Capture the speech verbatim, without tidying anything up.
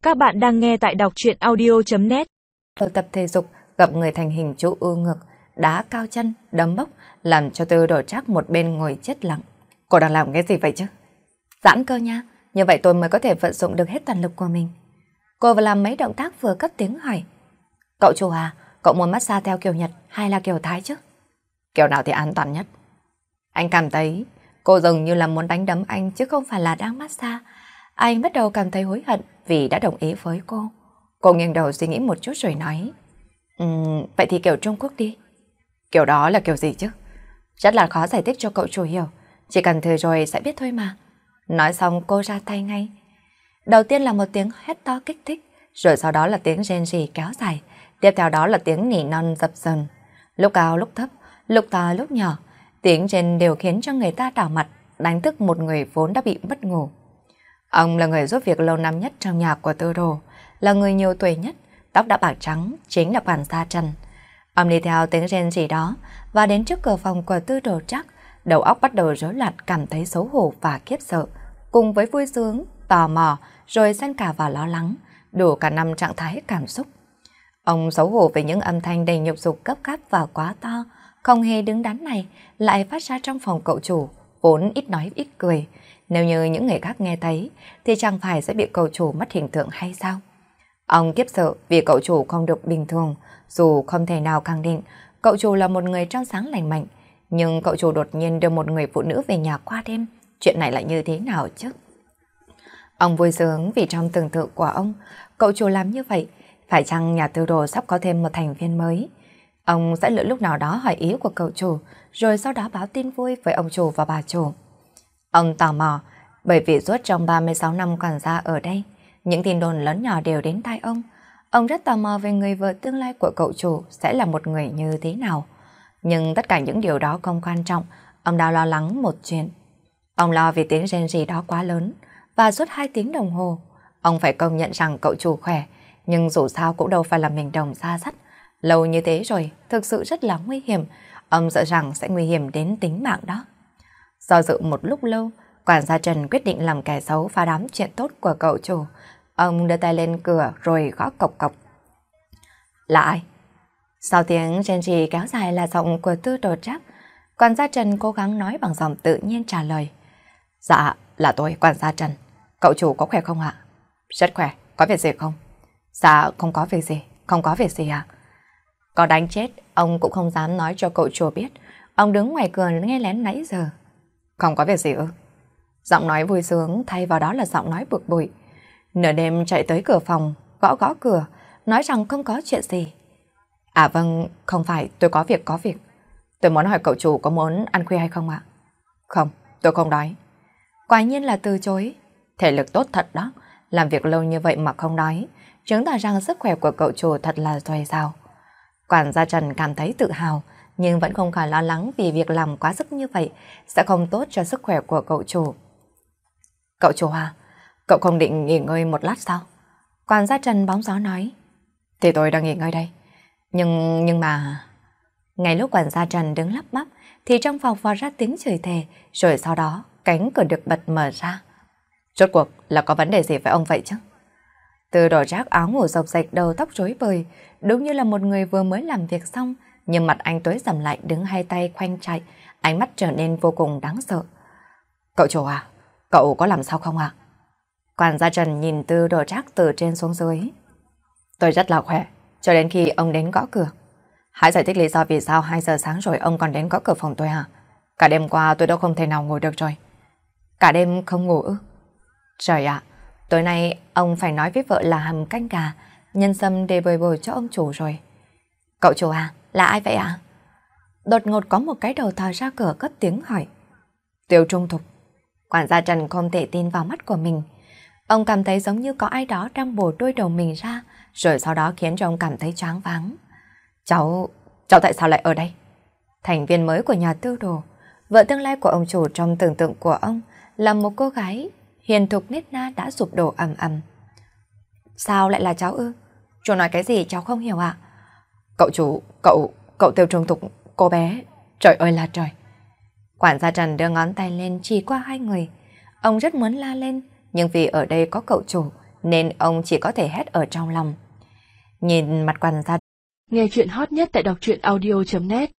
Các bạn đang nghe tại đọc truyện audio.net. Ở tập thể dục gặp người thành hình chữ U ngực, đá cao chân, đấm bốc, làm cho Tư Đồ Trác một bên ngồi chết lặng. Cô đang làm cái gì vậy chứ? Giãn cơ nha, như vậy tôi mới có thể vận dụng được hết toàn lực của mình. Cô vừa làm mấy động tác vừa cất tiếng hỏi. Cậu chủ à, cậu muốn massage theo kiểu Nhật hay là kiểu Thái chứ? Kiểu nào thì an toàn nhất? Anh cảm thấy cô dường như là muốn đánh đấm anh chứ không phải là đang massage. Anh bắt đầu cảm thấy hối hận vì đã đồng ý với cô. Cô nghiêng đầu suy nghĩ một chút rồi nói. Um, vậy thì kiểu Trung Quốc đi. Kiểu đó là kiểu gì chứ? Rất là khó giải thích cho cậu chủ hiểu. Chỉ cần thử rồi sẽ biết thôi mà. Nói xong cô ra tay ngay. Đầu tiên là một tiếng hét to kích thích, rồi sau đó là tiếng rên rỉ kéo dài. Tiếp theo đó là tiếng nỉ non dập dần. Lúc cao lúc thấp, lúc to lúc nhỏ. Tiếng rên đều khiến cho người ta đảo mặt, đánh thức một người vốn đã bị mất ngủ. Ông là người giúp việc lâu năm nhất trong nhà của Tư Đồ, là người nhiều tuổi nhất, tóc đã bạc trắng, chính là quản gia Trần. Ông đi theo tiếng rên rỉ đó và đến trước cửa phòng của Tư Đồ Trác, đầu óc bắt đầu rối loạn, cảm thấy xấu hổ và khiếp sợ, cùng với vui sướng, tò mò, rồi xen cả vào lo lắng, đủ cả năm trạng thái cảm xúc. Ông xấu hổ với những âm thanh đầy nhục dục cấp gáp và quá to, không hề đứng đắn này lại phát ra trong phòng cậu chủ, vốn ít nói ít cười. Nếu như những người khác nghe thấy thì chẳng phải sẽ bị cậu chủ mất hình tượng hay sao? Ông kiếp sợ vì cậu chủ không được bình thường, dù không thể nào khẳng định cậu chủ là một người trong sáng lành mạnh, nhưng cậu chủ đột nhiên đưa một người phụ nữ về nhà qua đêm, chuyện này lại như thế nào chứ? Ông vui sướng vì trong tưởng tượng của ông, cậu chủ làm như vậy, phải chăng nhà Tư Đồ sắp có thêm một thành viên mới? Ông sẽ lựa lúc nào đó hỏi ý của cậu chủ, rồi sau đó báo tin vui với ông chủ và bà chủ. Ông tò mò, bởi vì suốt trong ba mươi sáu năm quản gia ở đây, những tin đồn lớn nhỏ đều đến tai ông. Ông rất tò mò về người vợ tương lai của cậu chủ sẽ là một người như thế nào. Nhưng tất cả những điều đó không quan trọng, ông đang lo lắng một chuyện. Ông lo vì tiếng rên rỉ đó quá lớn, và suốt hai tiếng đồng hồ, ông phải công nhận rằng cậu chủ khỏe, nhưng dù sao cũng đâu phải là mình đồng xa sắt. Lâu như thế rồi, thực sự rất là nguy hiểm, ông sợ rằng sẽ nguy hiểm đến tính mạng đó. Do dự một lúc lâu, quản gia Trần quyết định làm kẻ xấu phá đám chuyện tốt của cậu chủ. Ông đưa tay lên cửa rồi gõ cộc cộc. Là ai? Sau tiếng rên rỉ kéo dài là giọng của Tư Đồ Trác. Quản gia Trần cố gắng nói bằng giọng tự nhiên trả lời. Dạ, là tôi, quản gia Trần. Cậu chủ có khỏe không ạ? Rất khỏe, có việc gì không? Dạ, không có việc gì, không có việc gì ạ. Có đánh chết, ông cũng không dám nói cho cậu chủ biết. Ông đứng ngoài cửa nghe lén nãy giờ. Không có việc gì ư? Giọng nói vui sướng thay vào đó là giọng nói bực bội. Nửa đêm chạy tới cửa phòng, gõ gõ cửa, nói rằng không có chuyện gì. À vâng, không phải, tôi có việc có việc. Tôi muốn hỏi cậu chủ có muốn ăn khuya hay không ạ? Không, tôi không đói. Quả nhiên là từ chối. Thể lực tốt thật đó, làm việc lâu như vậy mà không đói, chứng tỏ rằng sức khỏe của cậu chủ thật là dồi dào. Quản gia Trần cảm thấy tự hào, nhưng vẫn không khỏi lo lắng vì việc làm quá sức như vậy sẽ không tốt cho sức khỏe của cậu chủ. Cậu chủ à, cậu không định nghỉ ngơi một lát sao? Quản gia Trần bóng gió nói. Thì tôi đang nghỉ ngơi đây. Nhưng, nhưng mà... Ngay lúc quản gia Trần đứng lắp bắp thì trong phòng vò ra tiếng chửi thề, rồi sau đó cánh cửa được bật mở ra. Rốt cuộc là có vấn đề gì với ông vậy chứ? Tư Đồ Trác áo ngủ rộc rạch, đầu tóc rối bời, đúng như là một người vừa mới làm việc xong, nhưng mặt anh tối sầm lại, đứng hai tay khoanh chạy, ánh mắt trở nên vô cùng đáng sợ. Cậu chủ à, cậu có làm sao không ạ? Quản gia Trần nhìn Tư Đồ Trác từ trên xuống dưới. Tôi rất là khỏe, cho đến khi ông đến gõ cửa. Hãy giải thích lý do vì sao hai giờ sáng rồi ông còn đến gõ cửa phòng tôi hả? Cả đêm qua tôi đã không thể nào ngủ được rồi. Cả đêm không ngủ ư? Trời ạ, tối nay ông phải nói với vợ là hầm canh gà, nhân sâm để bồi bồi cho ông chủ rồi. Cậu chủ à, là ai vậy ạ? Đột ngột có một cái đầu thò ra cửa cất tiếng hỏi. Tiêu Trung Thục. Quản gia Trần không thể tin vào mắt của mình. Ông cảm thấy giống như có ai đó đang bổ đôi đầu mình ra, rồi sau đó khiến cho ông cảm thấy choáng váng. Cháu, cháu tại sao lại ở đây? Thành viên mới của nhà Tư Đồ, vợ tương lai của ông chủ trong tưởng tượng của ông là một cô gái hiền thục nết na đã sụp đổ ầm ầm. Sao lại là cháu ư? Chú nói cái gì cháu không hiểu ạ? Cậu chủ, cậu, cậu Tiêu Trung Thục, cô bé, trời ơi là trời. Quản gia Trần đưa ngón tay lên chỉ qua hai người. Ông rất muốn la lên, nhưng vì ở đây có cậu chủ nên ông chỉ có thể hét ở trong lòng. Nhìn mặt quan gia. Nghe chuyện hot nhất tại đọc truyện audio chấm net